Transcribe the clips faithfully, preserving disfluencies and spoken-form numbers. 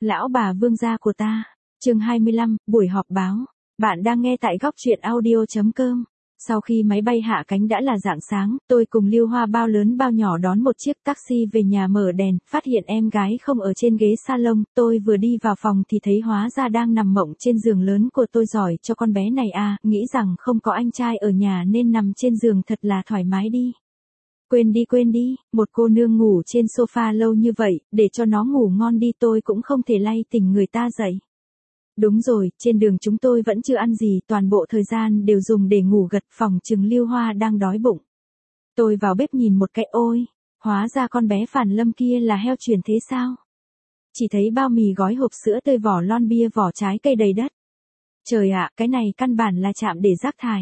Lão bà vương gia của ta. Chương hai mươi lăm, buổi họp báo. Bạn đang nghe tại góc truyện audio chấm com. Sau khi máy bay hạ cánh đã là rạng sáng, tôi cùng Lưu Hoa bao lớn bao nhỏ đón một chiếc taxi về nhà mở đèn, phát hiện em gái không ở trên ghế salon, tôi vừa đi vào phòng thì thấy hóa ra đang nằm mộng trên giường lớn của tôi. Giỏi cho con bé này à, nghĩ rằng không có anh trai ở nhà nên nằm trên giường thật là thoải mái đi. Quên đi quên đi, một cô nương ngủ trên sofa lâu như vậy, để cho nó ngủ ngon đi, tôi cũng không thể lay tỉnh người ta dậy. Đúng rồi, trên đường chúng tôi vẫn chưa ăn gì, toàn bộ thời gian đều dùng để ngủ gật, phòng chừng Lưu Hoa đang đói bụng. Tôi vào bếp nhìn một cái, ôi, hóa ra con bé Phản Lâm kia là heo chuyển thế sao? Chỉ thấy bao mì gói hộp sữa tươi, vỏ lon bia, vỏ trái cây đầy đất. Trời ạ, cái này căn bản là trạm để rác thải.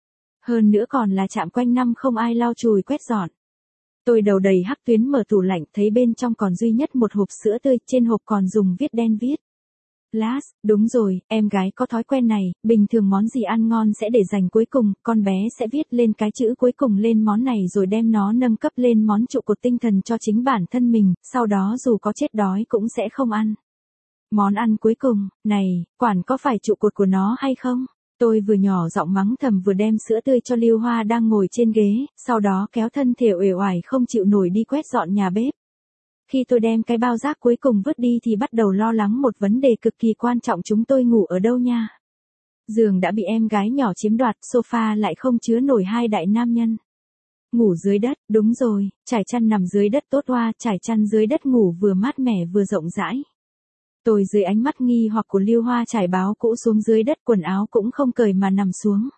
Hơn nữa còn là trạm quanh năm không ai lau chùi quét dọn. Tôi đầu đầy hắc tuyến mở tủ lạnh, thấy bên trong còn duy nhất một hộp sữa tươi, trên hộp còn dùng viết đen viết last. Đúng rồi, em gái có thói quen này, bình thường món gì ăn ngon sẽ để dành cuối cùng, con bé sẽ viết lên cái chữ cuối cùng lên món này rồi đem nó nâng cấp lên món trụ cột tinh thần cho chính bản thân mình, sau đó dù có chết đói cũng sẽ không ăn. Món ăn cuối cùng, này, quản có phải trụ cột của nó hay không? Tôi vừa nhỏ giọng mắng thầm vừa đem sữa tươi cho Lưu Hoa đang ngồi trên ghế, sau đó kéo thân thể uể oải không chịu nổi đi quét dọn nhà bếp. Khi tôi đem cái bao rác cuối cùng vứt đi thì bắt đầu lo lắng một vấn đề cực kỳ quan trọng, chúng tôi ngủ ở đâu nha? Giường đã bị em gái nhỏ chiếm đoạt, sofa lại không chứa nổi hai đại nam nhân. Ngủ dưới đất, đúng rồi, trải chăn nằm dưới đất tốt hoa, trải chăn dưới đất ngủ vừa mát mẻ vừa rộng rãi. Tôi dưới ánh mắt nghi hoặc của Lưu Hoa trải báo cũ xuống dưới đất, quần áo cũng không cởi mà nằm xuống.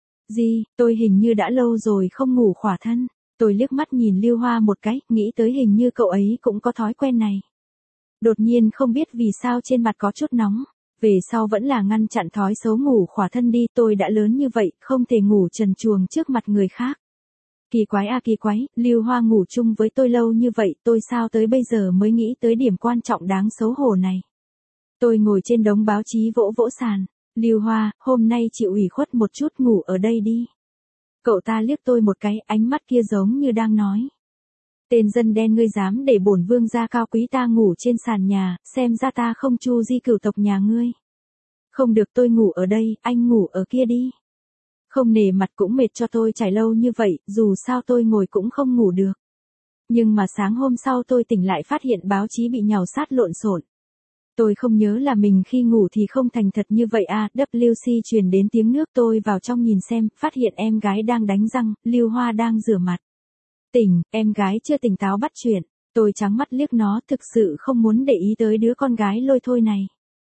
Gì, tôi hình như đã lâu rồi không ngủ khỏa thân. Tôi liếc mắt nhìn Lưu Hoa một cái, nghĩ tới hình như cậu ấy cũng có thói quen này. Đột nhiên không biết vì sao trên mặt có chút nóng. Về sau vẫn là ngăn chặn thói xấu ngủ khỏa thân đi, tôi đã lớn như vậy, không thể ngủ trần truồng trước mặt người khác. Kỳ quái à kỳ quái, Lưu Hoa ngủ chung với tôi lâu như vậy, tôi sao tới bây giờ mới nghĩ tới điểm quan trọng đáng xấu hổ này. Tôi ngồi trên đống báo chí vỗ vỗ sàn. Lưu Hoa, hôm nay chịu ủy khuất một chút, ngủ ở đây đi. Cậu ta liếc tôi một cái, ánh mắt kia giống như đang nói. Tên dân đen, ngươi dám để bổn vương gia cao quý ta ngủ trên sàn nhà, xem ra ta không chu di cửu tộc nhà ngươi. Không được, tôi ngủ ở đây, anh ngủ ở kia đi. Không nể mặt cũng mệt cho tôi trải lâu như vậy, dù sao tôi ngồi cũng không ngủ được. Nhưng mà sáng hôm sau tôi tỉnh lại phát hiện báo chí bị nhào sát lộn xộn. Tôi không nhớ là mình khi ngủ thì không thành thật như vậy à, vê xê truyền đến tiếng nước, tôi vào trong nhìn xem, phát hiện em gái đang đánh răng, Lưu Hoa đang rửa mặt. Tỉnh, em gái chưa tỉnh táo bắt chuyện, tôi trắng mắt liếc nó, thực sự không muốn để ý tới đứa con gái lôi thôi này.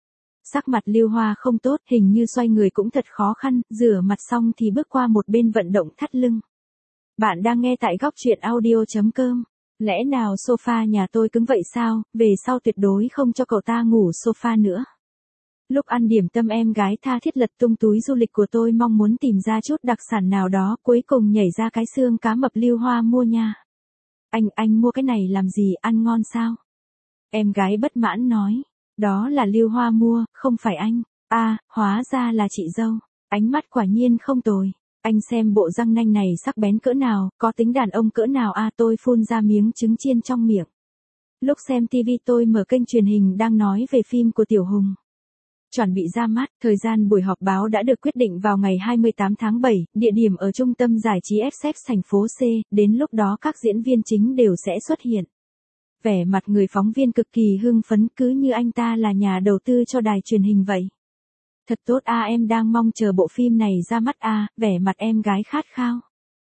Sắc mặt Lưu Hoa không tốt, hình như xoay người cũng thật khó khăn, rửa mặt xong thì bước qua một bên vận động thắt lưng. Bạn đang nghe tại góc truyện audio chấm com. Lẽ nào sofa nhà tôi cứng vậy sao, về sau tuyệt đối không cho cậu ta ngủ sofa nữa. Lúc ăn điểm tâm em gái tha thiết lật tung túi du lịch của tôi, mong muốn tìm ra chút đặc sản nào đó, cuối cùng nhảy ra cái xương cá mập Lưu Hoa mua nha. Anh, anh mua cái này làm gì, ăn ngon sao? Em gái bất mãn nói, đó là Lưu Hoa mua, không phải anh. À, hóa ra là chị dâu, ánh mắt quả nhiên không tồi. Anh xem bộ răng nanh này sắc bén cỡ nào, có tính đàn ông cỡ nào à, tôi phun ra miếng trứng chiên trong miệng. Lúc xem ti vi tôi mở kênh truyền hình đang nói về phim của Tiểu Hùng. Chuẩn bị ra mắt, thời gian buổi họp báo đã được quyết định vào ngày hai mươi tám tháng bảy, địa điểm ở trung tâm giải trí ép ép thành phố C, đến lúc đó các diễn viên chính đều sẽ xuất hiện. Vẻ mặt người phóng viên cực kỳ hưng phấn, cứ như anh ta là nhà đầu tư cho đài truyền hình vậy. Thật tốt a, em đang mong chờ bộ phim này ra mắt a, vẻ mặt em gái khát khao.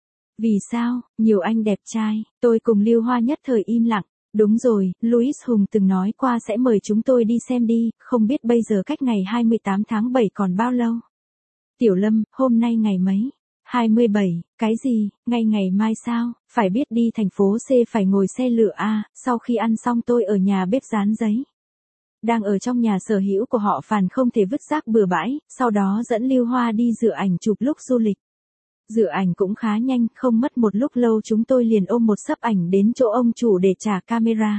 Vì sao, nhiều anh đẹp trai, tôi cùng Lưu Hoa nhất thời im lặng. Đúng rồi, Louis Hùng từng nói qua sẽ mời chúng tôi đi xem đi, không biết bây giờ cách ngày hai mươi tám tháng bảy còn bao lâu. Tiểu Lâm, hôm nay ngày mấy? hai mươi bảy, cái gì, ngay ngày mai sao, phải biết đi thành phố C phải ngồi xe lửa a, sau khi ăn xong tôi ở nhà bếp dán giấy. Đang ở trong nhà sở hữu của họ Phàn không thể vứt rác bừa bãi, sau đó dẫn Lưu Hoa đi rửa ảnh chụp lúc du lịch. Rửa ảnh cũng khá nhanh, không mất một lúc lâu chúng tôi liền ôm một xấp ảnh đến chỗ ông chủ để trả camera.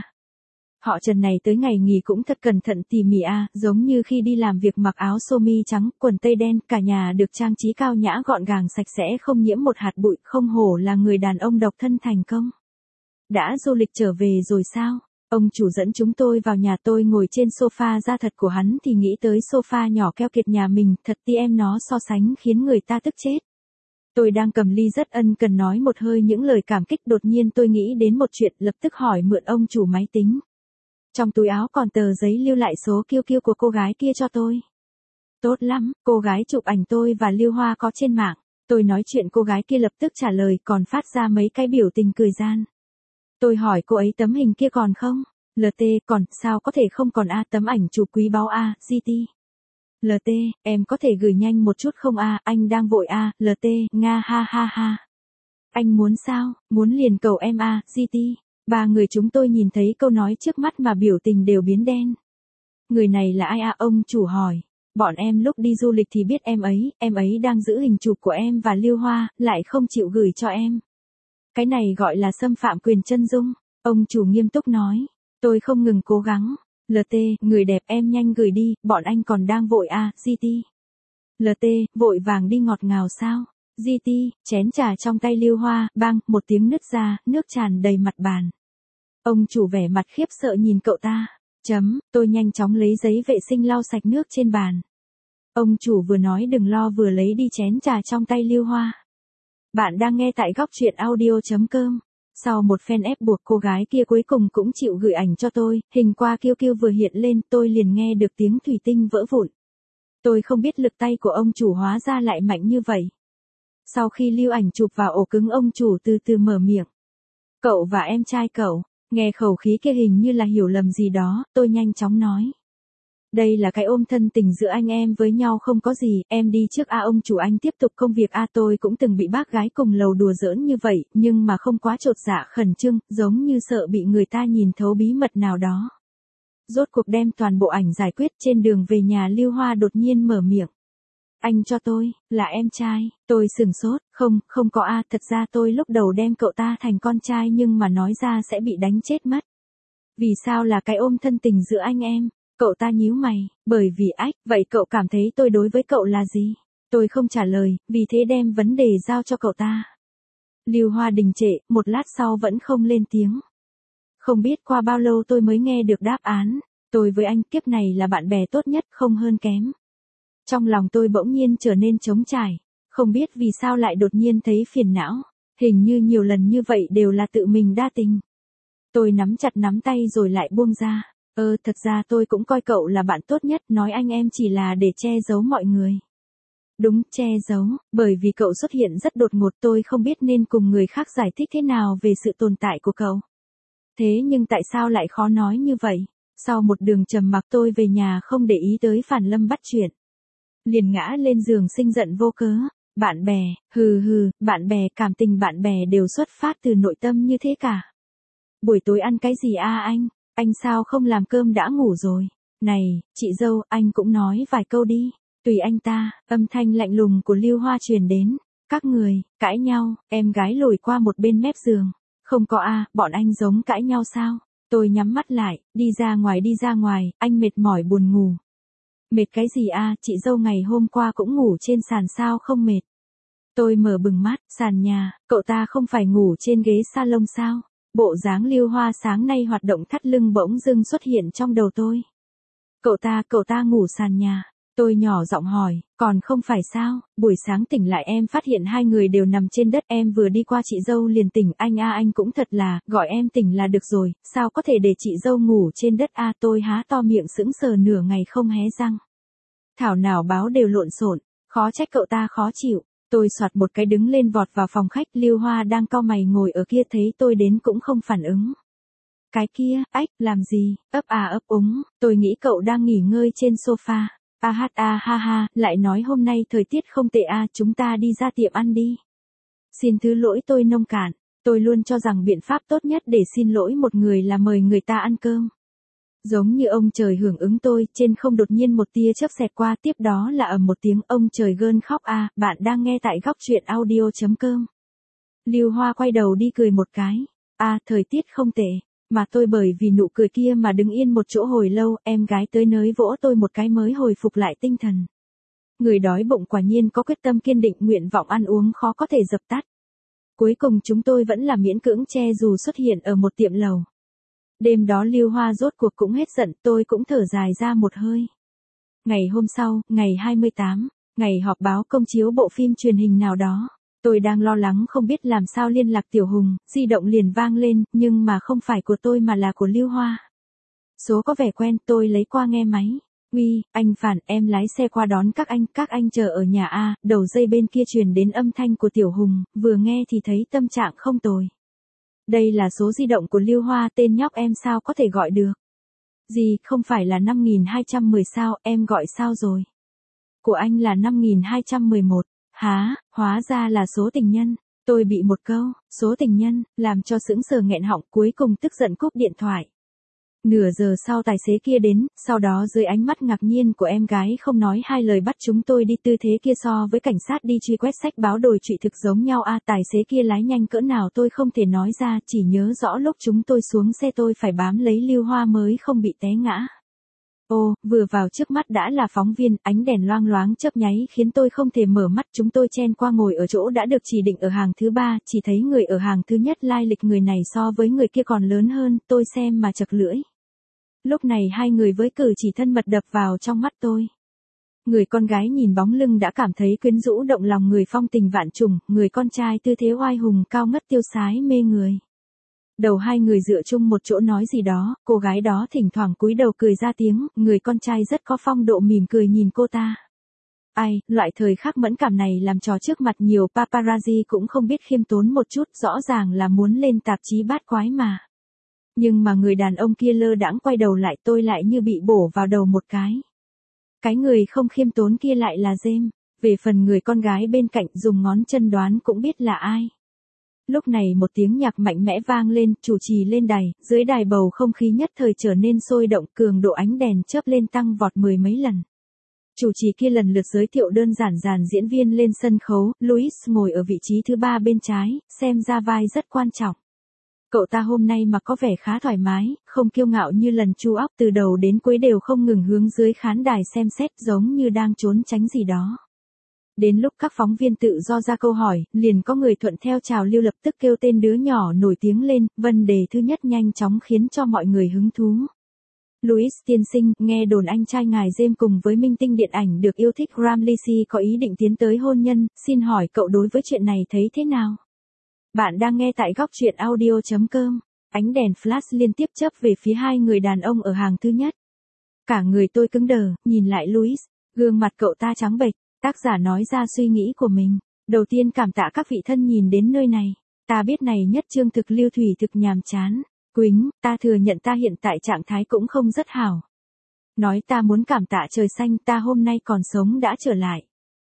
Họ Trần này tới ngày nghỉ cũng thật cẩn thận tỉ mỉ à, giống như khi đi làm việc mặc áo sơ mi trắng, quần tây đen, cả nhà được trang trí cao nhã gọn gàng sạch sẽ không nhiễm một hạt bụi, không hổ là người đàn ông độc thân thành công. Đã du lịch trở về rồi sao? Ông chủ dẫn chúng tôi vào nhà, tôi ngồi trên sofa, da thật của hắn thì nghĩ tới sofa nhỏ keo kiệt nhà mình, thật ti em nó so sánh khiến người ta tức chết. Tôi đang cầm ly rất ân cần nói một hơi những lời cảm kích, đột nhiên tôi nghĩ đến một chuyện, lập tức hỏi mượn ông chủ máy tính. Trong túi áo còn tờ giấy lưu lại số kiu kiu của cô gái kia cho tôi. Tốt lắm, cô gái chụp ảnh tôi và Lưu Hoa có trên mạng. Tôi nói chuyện cô gái kia lập tức trả lời, còn phát ra mấy cái biểu tình cười gian. Tôi hỏi cô ấy tấm hình kia còn không? lờ tê, còn, sao có thể không còn a, tấm ảnh chụp quý báu a, giê tê. lờ tê, em có thể gửi nhanh một chút không a, anh đang vội a, lờ tê, nga ha ha ha. Anh muốn sao, muốn liền cầu em a, giê tê. Ba người chúng tôi nhìn thấy câu nói trước mắt mà biểu tình đều biến đen. Người này là ai a, ông chủ hỏi. Bọn em lúc đi du lịch thì biết em ấy, em ấy đang giữ hình chụp của em và Lưu Hoa, lại không chịu gửi cho em. Cái này gọi là xâm phạm quyền chân dung, ông chủ nghiêm túc nói. Tôi không ngừng cố gắng. lờ tê, người đẹp em nhanh gửi đi, bọn anh còn đang vội a, giê tê. lờ tê, vội vàng đi ngọt ngào sao? giê tê, chén trà trong tay Lưu Hoa, bang, một tiếng nứt ra, nước tràn đầy mặt bàn. Ông chủ vẻ mặt khiếp sợ nhìn cậu ta. Chấm, tôi nhanh chóng lấy giấy vệ sinh lau sạch nước trên bàn. Ông chủ vừa nói đừng lo vừa lấy đi chén trà trong tay Lưu Hoa. Bạn đang nghe tại góc truyện audio chấm com. Sau một phen ép buộc, cô gái kia cuối cùng cũng chịu gửi ảnh cho tôi, hình qua kiu kiu vừa hiện lên, tôi liền nghe được tiếng thủy tinh vỡ vụn. Tôi không biết lực tay của ông chủ hóa ra lại mạnh như vậy. Sau khi lưu ảnh chụp vào ổ cứng, ông chủ từ từ mở miệng. Cậu và em trai cậu. Nghe khẩu khí kia hình như là hiểu lầm gì đó, tôi nhanh chóng nói. Đây là cái ôm thân tình giữa anh em với nhau, không có gì, em đi trước a. Ông chủ anh tiếp tục công việc a. Tôi cũng từng bị bác gái cùng lầu đùa giỡn như vậy, nhưng mà không quá chột dạ khẩn trương, giống như sợ bị người ta nhìn thấu bí mật nào đó. Rốt cuộc đem toàn bộ ảnh giải quyết, trên đường về nhà Lưu Hoa đột nhiên mở miệng. Anh cho tôi, là em trai, tôi sửng sốt, không, không có a, thật ra tôi lúc đầu đem cậu ta thành con trai nhưng mà nói ra sẽ bị đánh chết mất. Vì sao là cái ôm thân tình giữa anh em? Cậu ta nhíu mày, bởi vì ách, vậy cậu cảm thấy tôi đối với cậu là gì? Tôi không trả lời, vì thế đem vấn đề giao cho cậu ta. Lưu Hoa đình trệ, một lát sau vẫn không lên tiếng. Không biết qua bao lâu tôi mới nghe được đáp án, tôi với anh kiếp này là bạn bè tốt nhất, không hơn kém. Trong lòng tôi bỗng nhiên trở nên trống trải, không biết vì sao lại đột nhiên thấy phiền não, hình như nhiều lần như vậy đều là tự mình đa tình. Tôi nắm chặt nắm tay rồi lại buông ra, ơ thật ra tôi cũng coi cậu là bạn tốt nhất, nói anh em chỉ là để che giấu mọi người. Đúng, che giấu, bởi vì cậu xuất hiện rất đột ngột, tôi không biết nên cùng người khác giải thích thế nào về sự tồn tại của cậu. Thế nhưng tại sao lại khó nói như vậy? Sau một đường trầm mặc tôi về nhà không để ý tới Phản Lâm bắt chuyện. Liền ngã lên giường sinh giận vô cớ. Bạn bè, hừ hừ, bạn bè, cảm tình bạn bè đều xuất phát từ nội tâm như thế cả. Buổi tối ăn cái gì a anh? Anh sao không làm cơm đã ngủ rồi? Này, chị dâu, anh cũng nói vài câu đi. Tùy anh ta, âm thanh lạnh lùng của Lưu Hoa truyền đến. Các người, cãi nhau, em gái lùi qua một bên mép giường. Không có a, bọn anh giống cãi nhau sao? Tôi nhắm mắt lại, đi ra ngoài đi ra ngoài, anh mệt mỏi buồn ngủ. Mệt cái gì a, chị dâu ngày hôm qua cũng ngủ trên sàn sao không mệt? Tôi mở bừng mắt, sàn nhà, cậu ta không phải ngủ trên ghế salon sao? Bộ dáng Lưu Hoa sáng nay hoạt động thắt lưng bỗng dưng xuất hiện trong đầu tôi. Cậu ta, cậu ta ngủ sàn nhà. Tôi nhỏ giọng hỏi, còn không phải sao? Buổi sáng tỉnh lại em phát hiện hai người đều nằm trên đất, em vừa đi qua chị dâu liền tỉnh, anh a anh cũng thật là, gọi em tỉnh là được rồi, sao có thể để chị dâu ngủ trên đất a? Tôi há to miệng sững sờ nửa ngày không hé răng. Thảo nào báo đều lộn xộn, khó trách cậu ta khó chịu. Tôi soạt một cái đứng lên vọt vào phòng khách, Lưu Hoa đang cau mày ngồi ở kia thấy tôi đến cũng không phản ứng. Cái kia, ách, làm gì, ấp à ấp úng, tôi nghĩ cậu đang nghỉ ngơi trên sofa. A hát a ha ha, lại nói hôm nay thời tiết không tệ a, chúng ta đi ra tiệm ăn đi. Xin thứ lỗi tôi nông cạn, tôi luôn cho rằng biện pháp tốt nhất để xin lỗi một người là mời người ta ăn cơm. Giống như ông trời hưởng ứng tôi, trên không đột nhiên một tia chớp xẹt qua, tiếp đó là ầm một tiếng, ông trời gơn khóc a. Bạn đang nghe tại góc truyện audio chấm com. Lưu Hoa quay đầu đi cười một cái. A, thời tiết không tệ. Mà tôi bởi vì nụ cười kia mà đứng yên một chỗ hồi lâu, em gái tới nới vỗ tôi một cái mới hồi phục lại tinh thần. Người đói bụng quả nhiên có quyết tâm kiên định, nguyện vọng ăn uống khó có thể dập tắt. Cuối cùng chúng tôi vẫn là miễn cưỡng che dù xuất hiện ở một tiệm lầu. Đêm đó Lưu Hoa rốt cuộc cũng hết giận, tôi cũng thở dài ra một hơi. Ngày hôm sau, ngày hai mươi tám, ngày họp báo công chiếu bộ phim truyền hình nào đó. Tôi đang lo lắng không biết làm sao liên lạc Tiểu Hùng, di động liền vang lên, nhưng mà không phải của tôi mà là của Lưu Hoa. Số có vẻ quen, tôi lấy qua nghe máy. Uy, anh Phản, em lái xe qua đón các anh, các anh chờ ở nhà A, đầu dây bên kia truyền đến âm thanh của Tiểu Hùng, vừa nghe thì thấy tâm trạng không tồi. Đây là số di động của Lưu Hoa, tên nhóc em sao có thể gọi được. Gì, không phải là năm nghìn hai trăm mười sao, em gọi sao rồi? Của anh là năm nghìn hai trăm mười một. Há, hóa ra là số tình nhân. Tôi bị một câu, số tình nhân, làm cho sững sờ nghẹn họng, cuối cùng tức giận cúp điện thoại. Nửa giờ sau tài xế kia đến, sau đó dưới ánh mắt ngạc nhiên của em gái không nói hai lời bắt chúng tôi đi, tư thế kia so với cảnh sát đi truy quét sách báo đồi trụy thực giống nhau a. À, tài xế kia lái nhanh cỡ nào tôi không thể nói ra, chỉ nhớ rõ lúc chúng tôi xuống xe tôi phải bám lấy Lưu Hoa mới không bị té ngã. Ô, vừa vào trước mắt đã là phóng viên, ánh đèn loang loáng chớp nháy khiến tôi không thể mở mắt, chúng tôi chen qua ngồi ở chỗ đã được chỉ định ở hàng thứ ba, chỉ thấy người ở hàng thứ nhất lai lịch người này so với người kia còn lớn hơn, tôi xem mà chật lưỡi. Lúc này hai người với cử chỉ thân mật đập vào trong mắt tôi. Người con gái nhìn bóng lưng đã cảm thấy quyến rũ động lòng người, phong tình vạn trùng, người con trai tư thế oai hùng cao ngất tiêu sái mê người. Đầu hai người dựa chung một chỗ nói gì đó, cô gái đó thỉnh thoảng cúi đầu cười ra tiếng, người con trai rất có phong độ mỉm cười nhìn cô ta. Ai, loại thời khắc mẫn cảm này làm trò trước mặt nhiều paparazzi cũng không biết khiêm tốn một chút, rõ ràng là muốn lên tạp chí bát quái mà. Nhưng mà người đàn ông kia lơ đãng quay đầu lại, tôi lại như bị bổ vào đầu một cái. Cái người không khiêm tốn kia lại là James, về phần người con gái bên cạnh dùng ngón chân đoán cũng biết là ai. Lúc này một tiếng nhạc mạnh mẽ vang lên, chủ trì lên đài, dưới đài bầu không khí nhất thời trở nên sôi động, cường độ ánh đèn chớp lên tăng vọt mười mấy lần. Chủ trì kia lần lượt giới thiệu đơn giản dàn diễn viên lên sân khấu, Louis ngồi ở vị trí thứ ba bên trái, xem ra vai rất quan trọng. Cậu ta hôm nay mặc có vẻ khá thoải mái, không kiêu ngạo như lần chu óc, từ đầu đến cuối đều không ngừng hướng dưới khán đài xem xét, giống như đang trốn tránh gì đó. Đến lúc các phóng viên tự do ra câu hỏi, liền có người thuận theo trào lưu lập tức kêu tên đứa nhỏ nổi tiếng lên, vấn đề thứ nhất nhanh chóng khiến cho mọi người hứng thú. Louis tiên sinh, nghe đồn anh trai ngài James cùng với minh tinh điện ảnh được yêu thích Ramlisi có ý định tiến tới hôn nhân, xin hỏi cậu đối với chuyện này thấy thế nào? Bạn đang nghe tại góc truyện audio chấm com. Ánh đèn flash liên tiếp chớp về phía hai người đàn ông ở hàng thứ nhất. Cả người tôi cứng đờ, nhìn lại Louis, gương mặt cậu ta trắng bệch, tác giả nói ra suy nghĩ của mình. Đầu tiên cảm tạ các vị thân nhìn đến nơi này. Ta biết này nhất chương thực lưu thủy thực nhàm chán. Quýnh, ta thừa nhận ta hiện tại trạng thái cũng không rất hảo. Nói ta muốn cảm tạ trời xanh, ta hôm nay còn sống đã trở lại.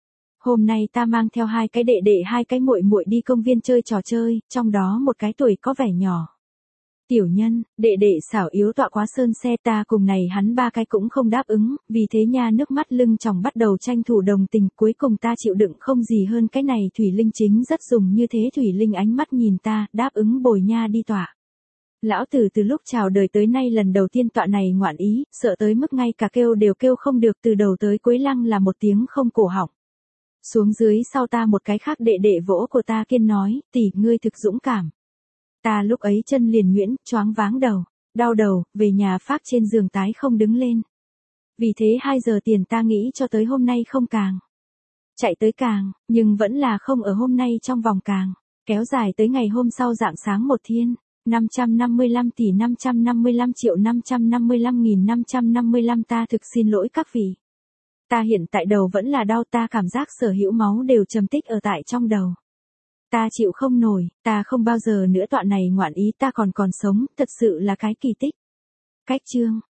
Hôm nay ta mang theo hai cái đệ đệ hai cái muội muội đi công viên chơi trò chơi, trong đó một cái tuổi có vẻ nhỏ. Tiểu nhân, đệ đệ xảo yếu tọa quá sơn xe, ta cùng này hắn ba cái cũng không đáp ứng, vì thế nha nước mắt lưng tròng bắt đầu tranh thủ đồng tình, cuối cùng ta chịu đựng không gì hơn cái này. Thủy Linh chính rất dùng như thế. Thủy Linh ánh mắt nhìn ta, đáp ứng bồi nha đi tọa. Lão tử từ lúc chào đời tới nay lần đầu tiên tọa này ngoạn ý, sợ tới mức ngay cả kêu đều kêu không được, từ đầu tới cuối lăng là một tiếng không cổ họng. Xuống dưới sau ta một cái khác đệ đệ vỗ của ta kiên nói, tỷ ngươi thực dũng cảm. Ta lúc ấy chân liền nhuyễn, choáng váng đầu, đau đầu, về nhà phác trên giường tái không đứng lên. Vì thế hai giờ tiền ta nghĩ cho tới hôm nay không càng. Chạy tới càng, nhưng vẫn là không ở hôm nay trong vòng càng. Kéo dài tới ngày hôm sau rạng sáng một thiên. năm trăm năm mươi lăm tỷ năm trăm năm mươi lăm triệu năm trăm năm mươi lăm nghìn năm trăm năm mươi lăm. Ta thực xin lỗi các vị. Ta hiện tại đầu vẫn là đau, ta cảm giác sở hữu máu đều trầm tích ở tại trong đầu. Ta chịu không nổi, ta không bao giờ nữa tọa này ngoạn ý, ta còn còn sống, thật sự là cái kỳ tích. Cách chương.